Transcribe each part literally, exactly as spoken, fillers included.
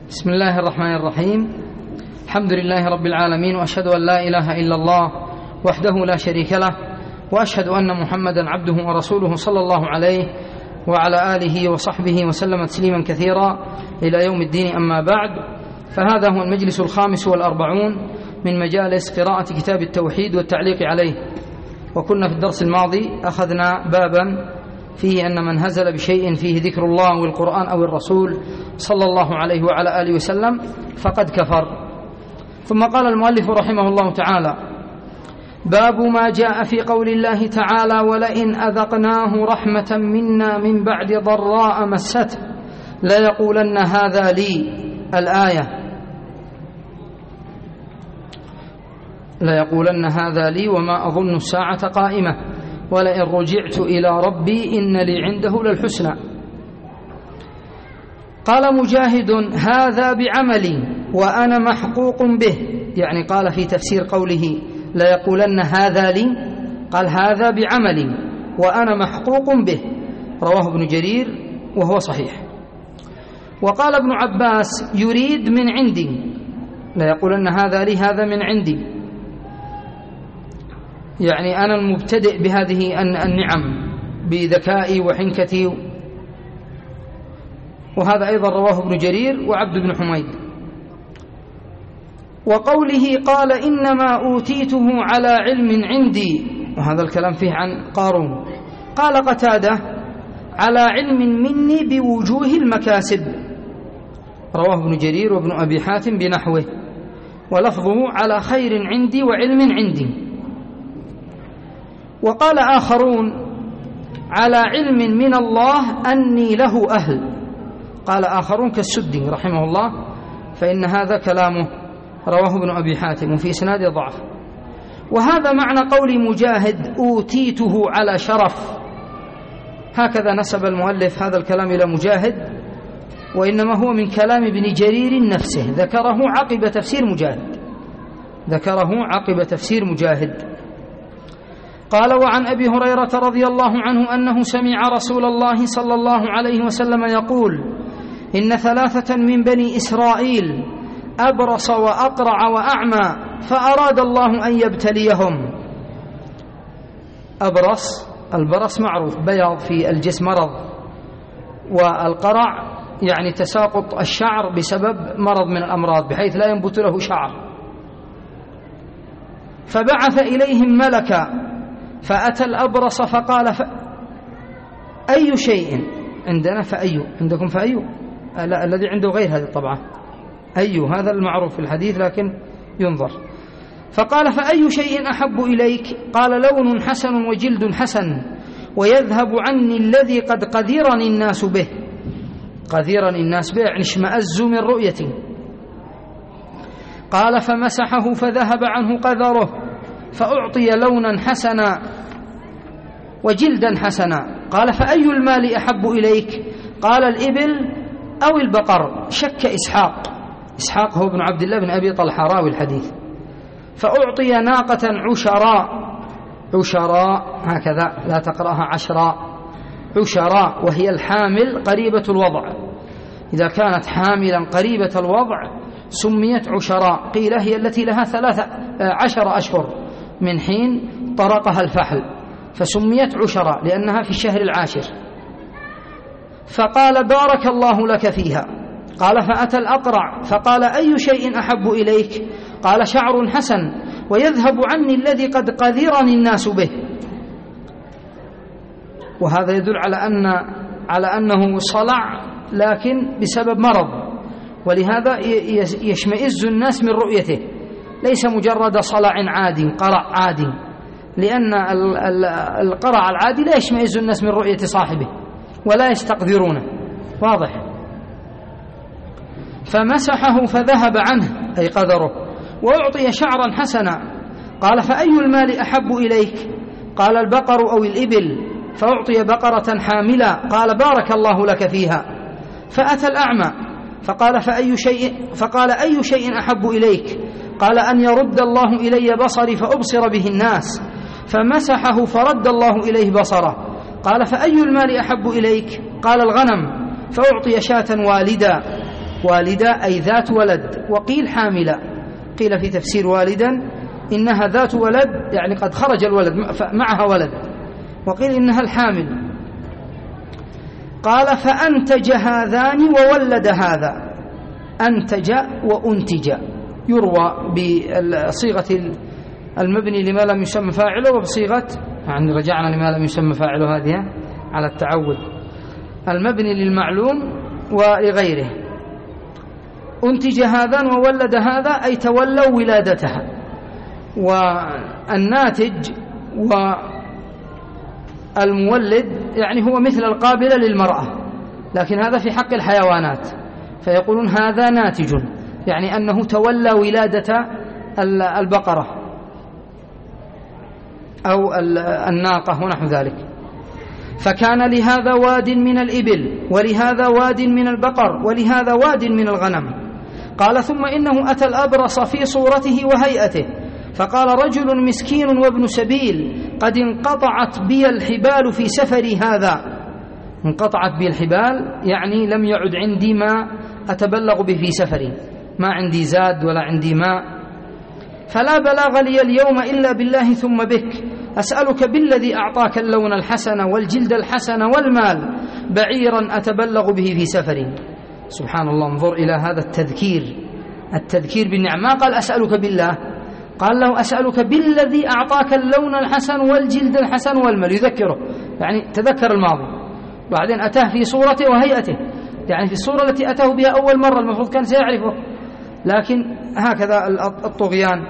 بسم الله الرحمن الرحيم. الحمد لله رب العالمين، وأشهد أن لا إله إلا الله وحده لا شريك له، وأشهد أن محمدا عبده ورسوله صلى الله عليه وعلى آله وصحبه وسلم تسليما كثيرا إلى يوم الدين. أما بعد، فهذا هو المجلس الخامس والأربعون من مجالس قراءة كتاب التوحيد والتعليق عليه. وكنا في الدرس الماضي أخذنا بابا فيه أن من هزل بشيء فيه ذكر الله والقرآن أو الرسول صلى الله عليه وعلى آله وسلم فقد كفر. ثم قال المؤلف رحمه الله تعالى: باب ما جاء في قول الله تعالى: ولئن أذقناه رحمة منا من بعد ضراء مسته ليقولن هذا لي. الآية: ليقولن هذا لي وما أظن الساعة قائمة ولئن رجعت إلى ربي إن لي عنده للحسنى. قال مجاهد: هذا بعملي وأنا محقوق به، يعني قال في تفسير قوله ليقولن هذا لي، قال هذا بعملي وأنا محقوق به، رواه ابن جرير وهو صحيح. وقال ابن عباس: يريد من عندي، ليقولن هذا لي هذا من عندي، يعني أنا المبتدئ بهذه النعم بذكائي وحنكتي. وهذا أيضا رواه ابن جرير وعبد بن حميد. وقوله قال إنما أوتيته على علم عندي، وهذا الكلام فيه عن قارون. قال قتادة: على علم مني بوجوه المكاسب، رواه ابن جرير وابن أبي حاتم بنحوه، ولفظه على خير عندي وعلم عندي. وقال آخرون: على علم من الله أني له أهل. قال آخرون كالسدي رحمه الله، فإن هذا كلامه، رواه ابن أبي حاتم وفي إسناد ضعف. وهذا معنى قول مجاهد: أوتيته على شرف. هكذا نسب المؤلف هذا الكلام إلى مجاهد، وإنما هو من كلام ابن جرير نفسه، ذكره عقب تفسير مجاهد ذكره عقب تفسير مجاهد. قال: وعن أبي هريرة رضي الله عنه أنه سمع رسول الله صلى الله عليه وسلم يقول: إن ثلاثة من بني إسرائيل أبرص وأقرع وأعمى فأراد الله أن يبتليهم. أبرص، البرص معروف بياض في الجسم مرض، والقرع يعني تساقط الشعر بسبب مرض من الأمراض بحيث لا ينبت له شعر. فبعث إليهم ملكا فأتى الأبرص فقال: ف... أي شيء عندنا فأي، عندكم فأي؟ لا، الذي عنده غير هذه الطبعة أي، هذا المعروف في الحديث لكن ينظر. فقال: فأي شيء أحب إليك؟ قال: لون حسن وجلد حسن ويذهب عني الذي قد قذرني الناس به. قذرني الناس به يعني اشمأزوا من رؤيتي. قال: فمسحه فذهب عنه قذره فأعطي لونا حسنا وجلدا حسنا. قال: فأي المال أحب إليك؟ قال: الإبل أو البقر. شك إسحاق، إسحاق هو ابن عبد الله بن أبي طلحة راوي الحديث. فأعطي ناقة عشراء، عشراء هكذا لا تقرأها عشراء، عشراء، وهي الحامل قريبة الوضع، إذا كانت حاملا قريبة الوضع سميت عشراء. قيل هي التي لها ثلاثة عشر أشهر من حين طرقها الفحل، فسميت عشراء لأنها في الشهر العاشر. فقال: بارك الله لك فيها. قال: فأتى الأقرع فقال: أي شيء أحب إليك؟ قال: شعر حسن ويذهب عني الذي قد قذرني الناس به. وهذا يدل على أن على أنه صلع لكن بسبب مرض، ولهذا يشمئز الناس من رؤيته، ليس مجرد صلع عادي، قرع عادي، لأن القرع العادي لا يشمئز الناس من رؤية صاحبه ولا يستقذرونه، واضح. فمسحه فذهب عنه أي قذره، وأعطي شعرا حسنا. قال: فأي المال أحب إليك؟ قال: البقر أو الإبل. فأعطي بقرة حاملة. قال: بارك الله لك فيها. فأتى الأعمى فقال: فأي شيء فقال: أي شيء أحب إليك؟ قال: أن يرد الله إلي بصري فأبصر به الناس. فمسحه فرد الله إليه بصره. قال: فأي المال أحب إليك؟ قال: الغنم. فأعطي شاة والدا. والدة أي ذات ولد، وقيل حاملة، قيل في تفسير والدا إنها ذات ولد يعني قد خرج الولد معها ولد، وقيل إنها الحامل. قال فأنتج هذان وولد هذا، أنتج وأنتج يروى بصيغة المبني لما لم يسمى فاعله وبصيغة يعني رجعنا لما لم يسمى فاعله هذه على التعود، المبني للمعلوم ولغيره. أنتج هذان وولد هذا أي تولوا ولادتها، والناتج والمولد يعني هو مثل القابلة للمرأة، لكن هذا في حق الحيوانات، فيقولون هذا ناتج يعني أنه تولى ولادة البقرة أو الناقة ونحو ذلك. فكان لهذا واد من الإبل، ولهذا واد من البقر، ولهذا واد من الغنم. قال ثم إنه أتى الأبرص في صورته وهيئته فقال رجل مسكين وابن سبيل قد انقطعت بي الحبال في سفري هذا. انقطعت بي الحبال يعني لم يعد عندي ما أتبلغ به في سفري، ما عندي زاد ولا عندي ماء، فلا بلاغ لي اليوم إلا بالله ثم بك، أسألك بالذي أعطاك اللون الحسن والجلد الحسن والمال بعيرا أتبلغ به في سفري. سبحان الله، انظر إلى هذا التذكير، التذكير بالنعم، ما قال أسألك بالله، قال له أسألك بالذي أعطاك اللون الحسن والجلد الحسن والمال، يذكره يعني تذكر الماضي. بعدين أتاه في صورته وهيئته، يعني في الصورة التي أتاه بها أول مرة المفروض كان سيعرفه، لكن هكذا الطغيان.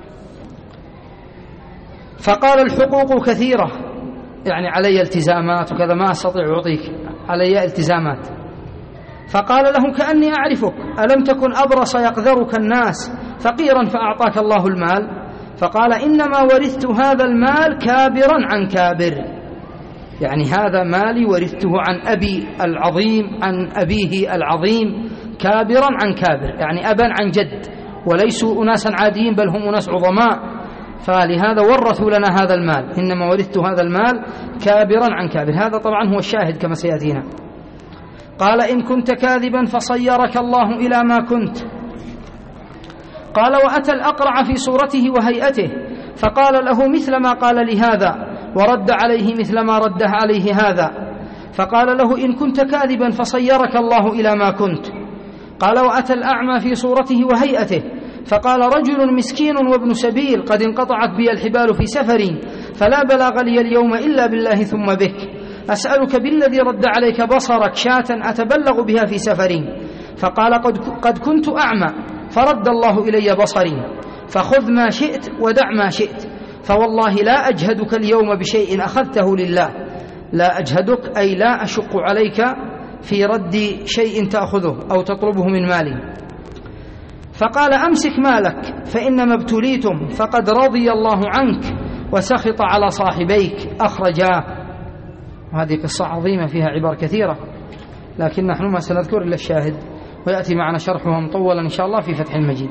فقال الحقوق كثيرة يعني علي التزامات وكذا، ما أستطيع أعطيك، علي التزامات. فقال له كأني أعرفك، ألم تكن أبرص يقذرك الناس فقيرا فأعطاك الله المال؟ فقال إنما ورثت هذا المال كابرا عن كابر، يعني هذا مالي ورثته عن أبي العظيم عن أبيه العظيم، كابرا عن كابر يعني أبا عن جد، وليسوا أناسا عاديين بل هم أناس عظماء، فلهذا ورثوا لنا هذا المال، إنما ورثت هذا المال كابرا عن كابر. هذا طبعا هو الشاهد كما سيأتينا. قال إن كنت كاذبا فصيرك الله إلى ما كنت. قال وأتى الأقرع في صورته وهيئته فقال له مثل ما قال لهذا ورد عليه مثل ما رده عليه هذا. فقال له إن كنت كاذبا فصيرك الله إلى ما كنت. قال وأتى الأعمى في صورته وهيئته فقال رجل مسكين وابن سبيل قد انقطعت بي الحبال في سفري فلا بلاغ لي اليوم إلا بالله ثم بك، أسألك بالذي رد عليك بصرك شاة أتبلغ بها في سفري. فقال قد, قد كنت أعمى فرد الله إلي بصري، فخذ ما شئت ودع ما شئت، فوالله لا أجهدك اليوم بشيء أخذته لله. لا أجهدك أي لا أشق عليك في رد شيء تأخذه أو تطلبه من مالي. فقال أمسك مالك فإنما ابتليتم فقد رضي الله عنك وسخط على صاحبيك أخرجاه. وهذه قصة عظيمة فيها عبر كثيرة، لكن نحن ما سنذكر إلا الشاهد، ويأتي معنا شرحها مطولا إن شاء الله في فتح المجيد.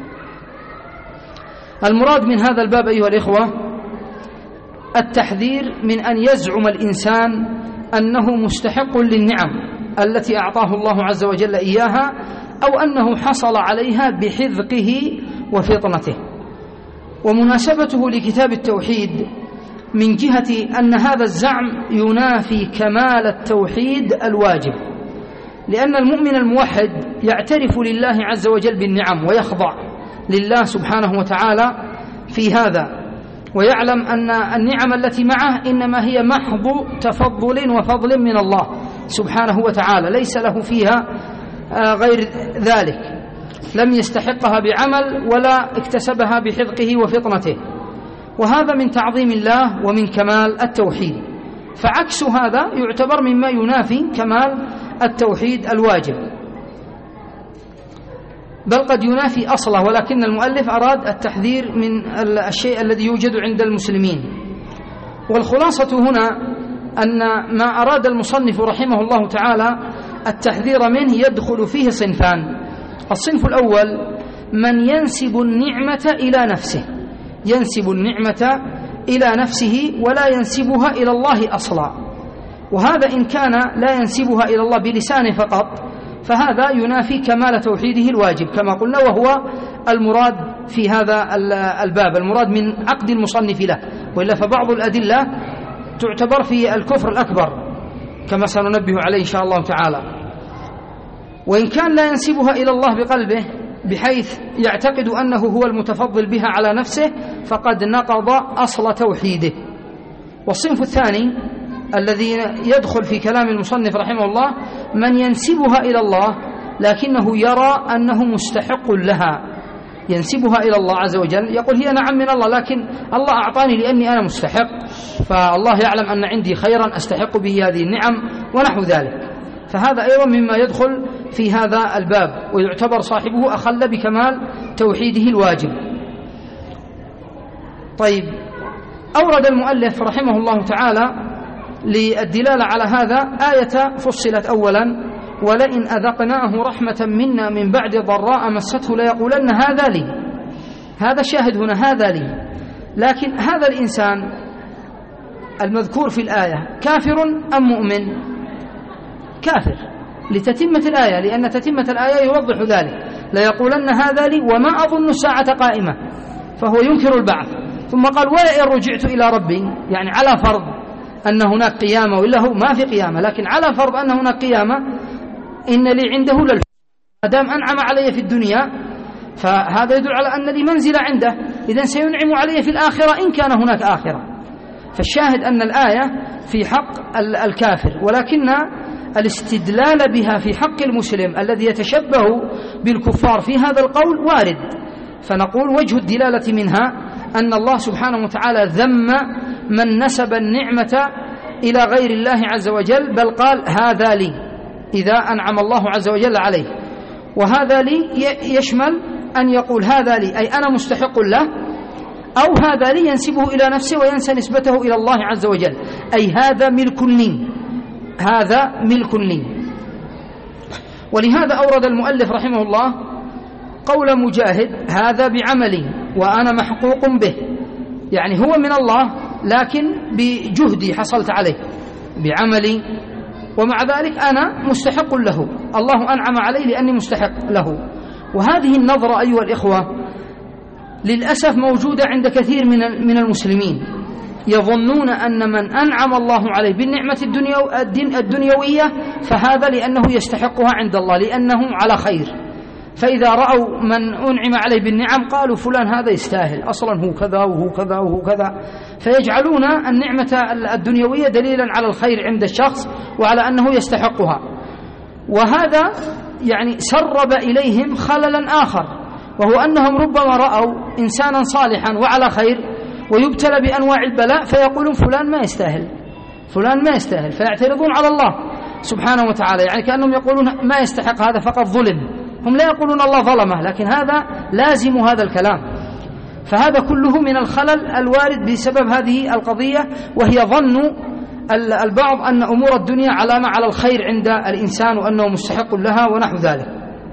المراد من هذا الباب أيها الإخوة التحذير من أن يزعم الإنسان أنه مستحق للنعم التي أعطاه الله عز وجل إياها، أو أنه حصل عليها بحذقه وفطنته. ومناسبته لكتاب التوحيد من جهة أن هذا الزعم ينافي كمال التوحيد الواجب، لأن المؤمن الموحد يعترف لله عز وجل بالنعم ويخضع لله سبحانه وتعالى في هذا، ويعلم أن النعم التي معه إنما هي محض تفضل وفضل من الله سبحانه وتعالى، ليس له فيها غير ذلك، لم يستحقها بعمل ولا اكتسبها بحذقه وفطنته. وهذا من تعظيم الله ومن كمال التوحيد، فعكس هذا يعتبر مما ينافي كمال التوحيد الواجب، بل قد ينافي أصله، ولكن المؤلف أراد التحذير من الشيء الذي يوجد عند المسلمين. والخلاصة هنا أن ما أراد المصنف رحمه الله تعالى التحذير منه يدخل فيه صنفان. الصنف الأول من ينسب النعمة إلى نفسه، ينسب النعمة إلى نفسه ولا ينسبها إلى الله أصلا، وهذا إن كان لا ينسبها إلى الله بلسانه فقط، فهذا ينافي كمال توحيده الواجب كما قلنا، وهو المراد في هذا الباب، المراد من عقد المصنف له، وإلا فبعض الأدلة تعتبر في الكفر الأكبر كما سننبه عليه إن شاء الله تعالى. وإن كان لا ينسبها إلى الله بقلبه بحيث يعتقد أنه هو المتفضل بها على نفسه فقد نقض أصل توحيده. والصنف الثاني الذي يدخل في كلام المصنف رحمه الله من ينسبها إلى الله لكنه يرى أنه مستحق لها، ينسبها إلى الله عز وجل، يقول هي نعم من الله لكن الله أعطاني لأني أنا مستحق، فالله يعلم أن عندي خيرا أستحق به هذه النعم ونحو ذلك، فهذا أيضا مما يدخل في هذا الباب ويعتبر صاحبه أخل بكمال توحيده الواجب. طيب، أورد المؤلف رحمه الله تعالى للدلالة على هذا آية فصلت أولا: ولئن أذقناه رحمة منا من بعد ضراء مسته ليقولن هذا لي. هذا شاهد هنا، هذا لي، لكن هذا الإنسان المذكور في الآية كافر أم مؤمن؟ كافر لتتمة الآية، لأن تتمة الآية يوضح ذلك: ليقولن هذا لي وما أظن الساعة قائمة، فهو ينكر البعث. ثم قال: ولئن رجعت إلى ربي، يعني على فرض أن هناك قيامة، وإلا هو ما في قيامة، لكن على فرض أن هناك قيامة إن لي عنده للحكم، ما دام أنعم علي في الدنيا فهذا يدل على أن لي منزلة عنده، إذن سينعم علي في الآخرة إن كان هناك آخرة. فالشاهد أن الآية في حق الكافر، ولكن الاستدلال بها في حق المسلم الذي يتشبه بالكفار في هذا القول وارد. فنقول وجه الدلالة منها أن الله سبحانه وتعالى ذم من نسب النعمة إلى غير الله عز وجل، بل قال هذا لي إذا أنعم الله عز وجل عليه. وهذا لي يشمل أن يقول هذا لي أي أنا مستحق له، أو هذا لي ينسبه إلى نفسه وينسى نسبته إلى الله عز وجل، أي هذا ملك لي، هذا ملك لي. ولهذا أورد المؤلف رحمه الله قول مجاهد: هذا بعملي وأنا محقوق به، يعني هو من الله لكن بجهدي حصلت عليه بعملي، ومع ذلك أنا مستحق له، الله أنعم علي لأني مستحق له. وهذه النظرة أيها الإخوة للأسف موجودة عند كثير من من المسلمين، يظنون أن من أنعم الله عليه بالنعمة الدنيوية فهذا لأنه يستحقها عند الله، لأنه على خير، فإذا رأوا من أنعم عليه بالنعم قالوا فلان هذا يستاهل، أصلا هو كذا وهو كذا وهو كذا، فيجعلون النعمة الدنيوية دليلا على الخير عند الشخص وعلى أنه يستحقها. وهذا يعني سرب إليهم خللا آخر، وهو أنهم ربما رأوا إنسانا صالحا وعلى خير ويبتلى بأنواع البلاء فيقولون فلان ما يستاهل، فلان ما يستاهل، فيعترضون على الله سبحانه وتعالى، يعني كأنهم يقولون ما يستحق هذا فقط ظلم. هم لا يقولون الله ظلمه، لكن هذا لازم هذا الكلام. فهذا كله من الخلل الوارد بسبب هذه القضية، وهي ظن البعض أن أمور الدنيا علامة على الخير عند الإنسان وأنه مستحق لها ونحو ذلك.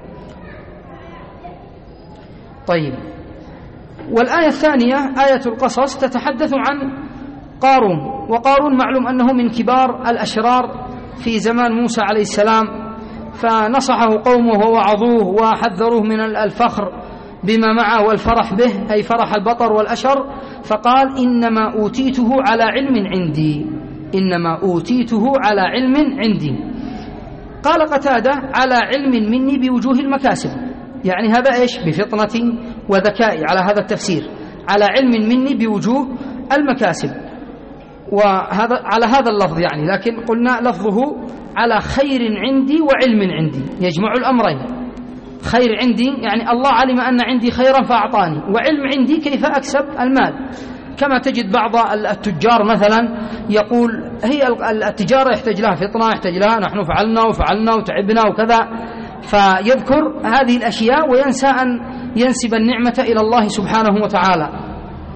طيب، والآية الثانية آية القصص تتحدث عن قارون، وقارون معلوم أنه من كبار الأشرار في زمان موسى عليه السلام، فنصحه قومه ووعظوه وحذروه من الفخر بما معه والفرح به، أي فرح البطر والأشر، فقال إنما أوتيته على علم عندي، إنما أوتيته على علم عندي. قال قتادة على علم مني بوجوه المكاسب، يعني هذا إيش؟ بفطنة وذكاء، على هذا التفسير، على علم مني بوجوه المكاسب، وهذا على هذا اللفظ يعني، لكن قلنا لفظه على خير عندي وعلم عندي، يجمع الأمرين. خير عندي يعني الله علم أن عندي خيرا فأعطاني، وعلم عندي كيف أكسب المال، كما تجد بعض التجار مثلا يقول هي التجارة يحتاج لها فطنة، يحتاج لها نحن فعلنا وفعلنا وتعبنا وكذا، فيذكر هذه الأشياء وينسى أن ينسب النعمة إلى الله سبحانه وتعالى.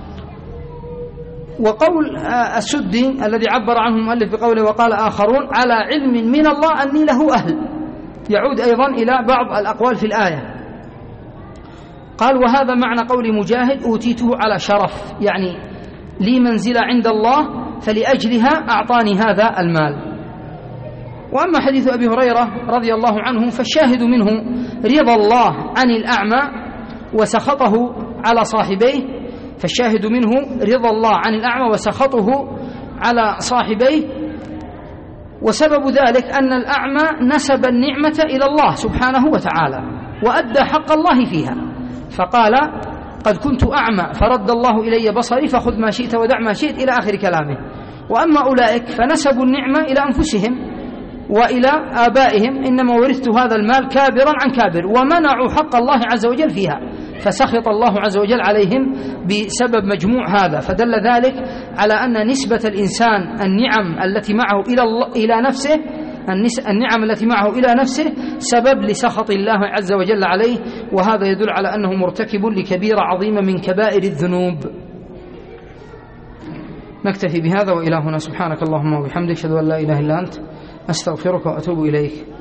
وقول السدي الذي عبر عنه المؤلف بقوله وقال آخرون على علم من الله أني له أهل، يعود أيضا إلى بعض الأقوال في الآية. قال وهذا معنى قول مجاهد أوتيته على شرف، يعني لي منزلة عند الله فلأجلها أعطاني هذا المال. وأما حديث أبي هريرة رضي الله عنه فالشاهد منه رضا الله عن الأعمى وسخطه على صاحبيه، فالشاهد منه رضا الله عن الأعمى وسخطه على صاحبيه. وسبب ذلك أن الأعمى نسب النعمة إلى الله سبحانه وتعالى وأدى حق الله فيها، فقال قد كنت أعمى فرد الله إلي بصري فخذ ما شئت ودع ما شئت إلى آخر كلامه. وأما أولئك فنسبوا النعمة إلى أنفسهم وإلى آبائهم، إنما ورثت هذا المال كابرا عن كابر، ومنعوا حق الله عز وجل فيها، فسخط الله عز وجل عليهم بسبب مجموع هذا. فدل ذلك على أن نسبة الإنسان النعم التي معه إلى الله إلى نفسه النعم التي معه إلى نفسه سبب لسخط الله عز وجل عليه، وهذا يدل على أنه مرتكب لكبيرة عظيمة من كبائر الذنوب. نكتفي بهذا وإلى هنا. سبحانك اللهم وبحمدك أشهد أن لا إله إلا أنت أستغفرك وأتوب إليك.